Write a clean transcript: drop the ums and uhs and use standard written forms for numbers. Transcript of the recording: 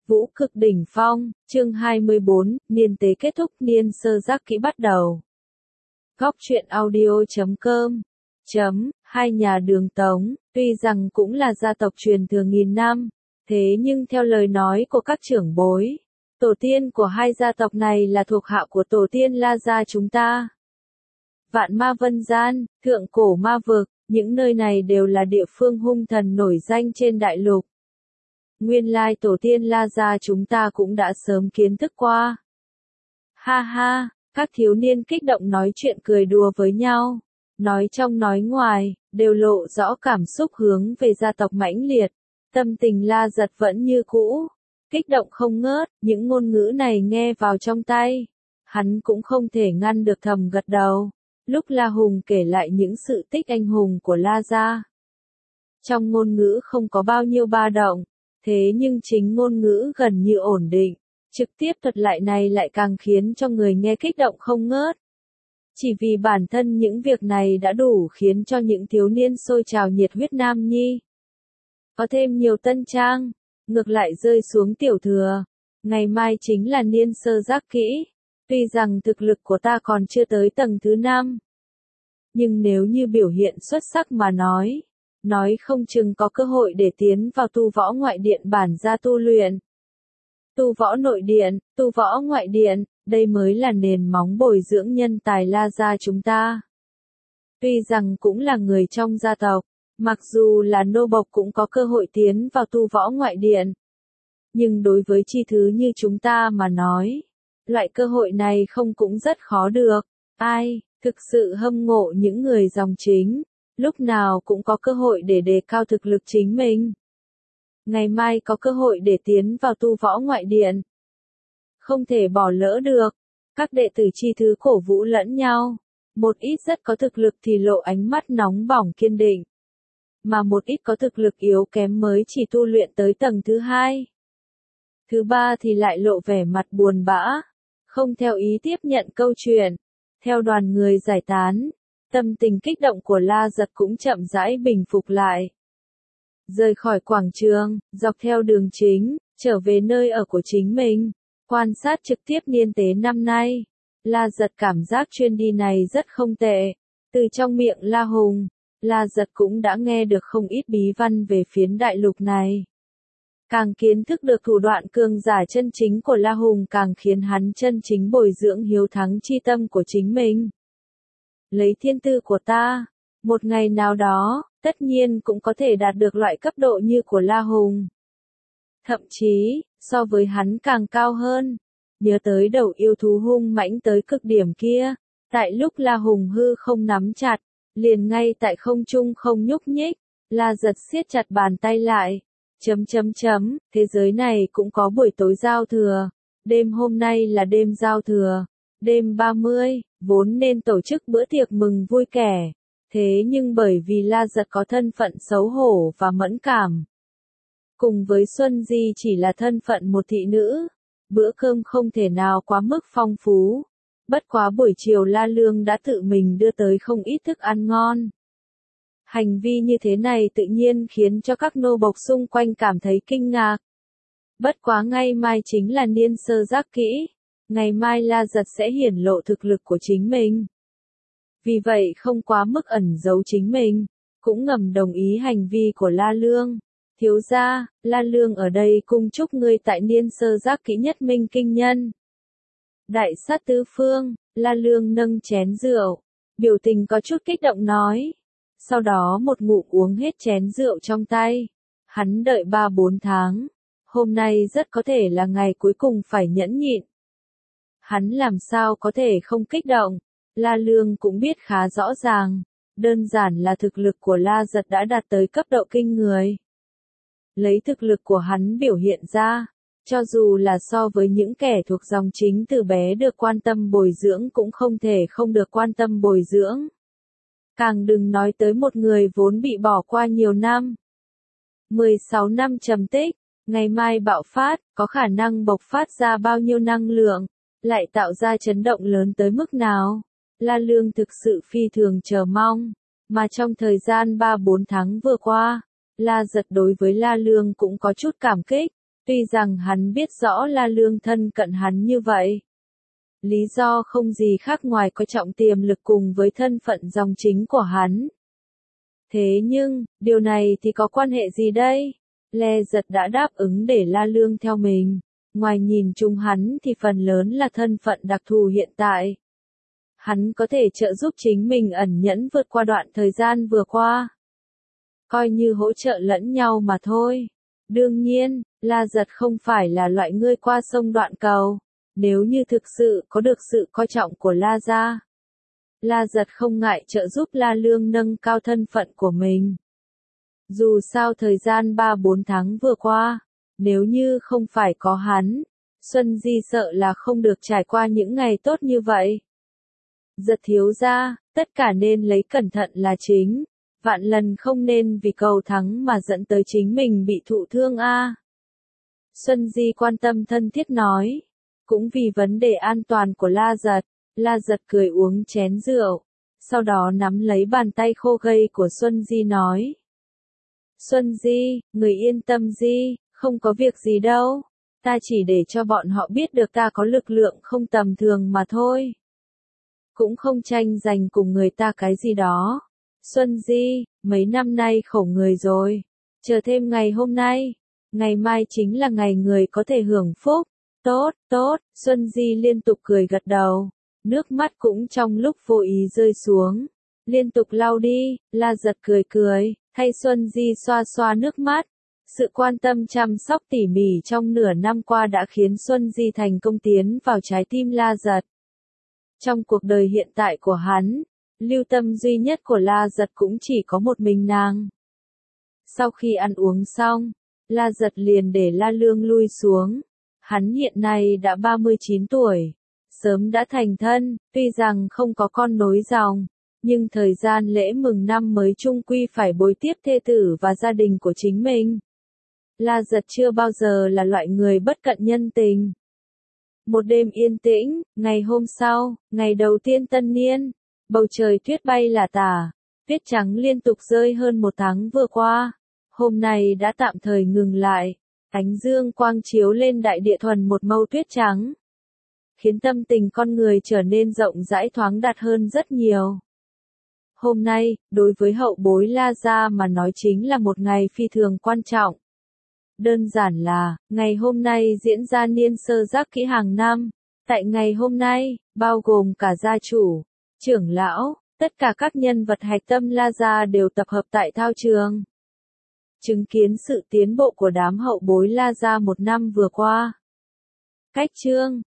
Vũ cực đỉnh phong, chương 24, niên tế kết thúc, niên sơ giác kỹ bắt đầu. Góc truyện audio.com Hai nhà Đường Tống, tuy rằng cũng là gia tộc truyền thừa nghìn năm, thế nhưng theo lời nói của các trưởng bối, tổ tiên của hai gia tộc này là thuộc hạ của tổ tiên La gia chúng ta. Vạn Ma Vân Gian, Thượng Cổ Ma Vực, những nơi này đều là địa phương hung thần nổi danh trên đại lục. Nguyên lai tổ tiên La gia chúng ta cũng đã sớm kiến thức qua. Ha ha, các thiếu niên kích động nói chuyện cười đùa với nhau, nói trong nói ngoài, đều lộ rõ cảm xúc hướng về gia tộc mãnh liệt. Tâm tình La Giật vẫn như cũ, kích động không ngớt, những ngôn ngữ này nghe vào trong tai, hắn cũng không thể ngăn được thầm gật đầu. Lúc La Hùng kể lại những sự tích anh hùng của La gia, trong ngôn ngữ không có bao nhiêu ba động, thế nhưng chính ngôn ngữ gần như ổn định, trực tiếp thuật lại này lại càng khiến cho người nghe kích động không ngớt. Chỉ vì bản thân những việc này đã đủ khiến cho những thiếu niên sôi trào nhiệt huyết nam nhi. Có thêm nhiều tân trang, ngược lại rơi xuống tiểu thừa. Ngày mai chính là niên sơ giác kỹ. Tuy rằng thực lực của ta còn chưa tới tầng thứ 5. Nhưng nếu như biểu hiện xuất sắc mà nói không chừng có cơ hội để tiến vào tu võ ngoại điện bản gia tu luyện. Tu võ nội điện, tu võ ngoại điện, đây mới là nền móng bồi dưỡng nhân tài La gia chúng ta. Tuy rằng cũng là người trong gia tộc, mặc dù là nô bộc cũng có cơ hội tiến vào tu võ ngoại điện. Nhưng đối với chi thứ như chúng ta mà nói, loại cơ hội này không cũng rất khó được. Ai, thực sự hâm mộ những người dòng chính, lúc nào cũng có cơ hội để đề cao thực lực chính mình. Ngày mai có cơ hội để tiến vào tu võ ngoại điện. Không thể bỏ lỡ được. Các đệ tử chi thứ cổ vũ lẫn nhau. Một ít rất có thực lực thì lộ ánh mắt nóng bỏng kiên định. Mà một ít có thực lực yếu kém mới chỉ tu luyện tới tầng thứ 2. Thứ 3 thì lại lộ vẻ mặt buồn bã. Không theo ý tiếp nhận câu chuyện. Theo đoàn người giải tán, tâm tình kích động của La Giật cũng chậm rãi bình phục lại. Rời khỏi quảng trường, dọc theo đường chính, trở về nơi ở của chính mình, quan sát trực tiếp niên tế năm nay. La Giật cảm giác chuyến đi này rất không tệ. Từ trong miệng La Hùng, La Giật cũng đã nghe được không ít bí văn về phiến đại lục này. Càng kiến thức được thủ đoạn cường giả chân chính của La Hùng càng khiến hắn chân chính bồi dưỡng hiếu thắng chi tâm của chính mình. Lấy thiên tư của ta, một ngày nào đó, tất nhiên cũng có thể đạt được loại cấp độ như của La Hùng. Thậm chí, so với hắn càng cao hơn. Nhớ tới đầu yêu thú hung mãnh tới cực điểm kia, tại lúc La Hùng hư không nắm chặt, liền ngay tại không trung không nhúc nhích, La Giật siết chặt bàn tay lại. Thế giới này cũng có buổi tối giao thừa. Đêm hôm nay là đêm giao thừa. Đêm 30, vốn nên tổ chức bữa tiệc mừng vui kẻ. Thế nhưng bởi vì La Giật có thân phận xấu hổ và mẫn cảm. Cùng với Xuân Di chỉ là thân phận một thị nữ. Bữa cơm không thể nào quá mức phong phú. Bất quá buổi chiều La Lương đã tự mình đưa tới không ít thức ăn ngon. Hành vi như thế này tự nhiên khiến cho các nô bộc xung quanh cảm thấy kinh ngạc. Bất quá ngày mai chính là niên sơ giác kỹ. Ngày mai La Giật sẽ hiển lộ thực lực của chính mình. Vì vậy không quá mức ẩn giấu chính mình, cũng ngầm đồng ý hành vi của La Lương. Thiếu gia, La Lương ở đây cung chúc ngươi tại niên sơ giác kỹ nhất minh kinh nhân. Đại sát tứ phương, La Lương nâng chén rượu, biểu tình có chút kích động nói. Sau đó một ngụm uống hết chén rượu trong tay. Hắn đợi 3-4 tháng. Hôm nay rất có thể là ngày cuối cùng phải nhẫn nhịn. Hắn làm sao có thể không kích động. La Lương cũng biết khá rõ ràng. Đơn giản là thực lực của La Giật đã đạt tới cấp độ kinh người. Lấy thực lực của hắn biểu hiện ra. Cho dù là so với những kẻ thuộc dòng chính từ bé được quan tâm bồi dưỡng cũng không thể không được quan tâm bồi dưỡng. Càng đừng nói tới một người vốn bị bỏ qua nhiều năm. 16 năm trầm tích, ngày mai bạo phát, có khả năng bộc phát ra bao nhiêu năng lượng, lại tạo ra chấn động lớn tới mức nào. La Lương thực sự phi thường chờ mong, mà trong thời gian 3-4 tháng vừa qua, La Giật đối với La Lương cũng có chút cảm kích. Tuy rằng hắn biết rõ La Lương thân cận hắn như vậy. Lý do không gì khác ngoài coi trọng tiềm lực cùng với thân phận dòng chính của hắn. Thế nhưng, điều này thì có quan hệ gì đây? Lê Giật đã đáp ứng để La Lương theo mình. Ngoài nhìn chung hắn thì phần lớn là thân phận đặc thù hiện tại. Hắn có thể trợ giúp chính mình ẩn nhẫn vượt qua đoạn thời gian vừa qua. Coi như hỗ trợ lẫn nhau mà thôi. Đương nhiên, La Giật không phải là loại người qua sông đoạn cầu. Nếu như thực sự có được sự coi trọng của La gia, La Giật không ngại trợ giúp La Lương nâng cao thân phận của mình. Dù sao thời gian 3-4 tháng vừa qua, nếu như không phải có hắn, Xuân Di sợ là không được trải qua những ngày tốt như vậy. Giật thiếu gia, tất cả nên lấy cẩn thận là chính, vạn lần không nên vì cầu thắng mà dẫn tới chính mình bị thụ thương a. Xuân Di quan tâm thân thiết nói, cũng vì vấn đề an toàn của La Giật cười uống chén rượu, sau đó nắm lấy bàn tay khô gầy của Xuân Di nói. Xuân Di, người yên tâm Di, không có việc gì đâu, ta chỉ để cho bọn họ biết được ta có lực lượng không tầm thường mà thôi. Cũng không tranh giành cùng người ta cái gì đó. Xuân Di, mấy năm nay khổ người rồi, chờ thêm ngày hôm nay, ngày mai chính là ngày người có thể hưởng phúc. Tốt, tốt, Xuân Di liên tục cười gật đầu, nước mắt cũng trong lúc vô ý rơi xuống, liên tục lau đi. La Giật cười cười, thay Xuân Di xoa xoa nước mắt. Sự quan tâm chăm sóc tỉ mỉ trong nửa năm qua đã khiến Xuân Di thành công tiến vào trái tim La Giật. Trong cuộc đời hiện tại của hắn, lưu tâm duy nhất của La Giật cũng chỉ có một mình nàng. Sau khi ăn uống xong, La Giật liền để La Lương lui xuống. Hắn hiện nay đã 39 tuổi, sớm đã thành thân, tuy rằng không có con nối dòng, nhưng thời gian lễ mừng năm mới chung quy phải bồi tiếp thê tử và gia đình của chính mình. La Giật chưa bao giờ là loại người bất cận nhân tình. Một đêm yên tĩnh, ngày hôm sau, ngày đầu tiên tân niên, bầu trời tuyết bay lả tả, tuyết trắng liên tục rơi hơn một tháng vừa qua, hôm nay đã tạm thời ngừng lại. Ánh dương quang chiếu lên đại địa thuần một màu tuyết trắng, khiến tâm tình con người trở nên rộng rãi thoáng đạt hơn rất nhiều. Hôm nay, đối với hậu bối La gia mà nói chính là một ngày phi thường quan trọng. Đơn giản là, ngày hôm nay diễn ra niên sơ giác kỹ hàng năm. Tại ngày hôm nay, bao gồm cả gia chủ, trưởng lão, tất cả các nhân vật hạch tâm La gia đều tập hợp tại thao trường. Chứng kiến sự tiến bộ của đám hậu bối La gia một năm vừa qua. Cách chương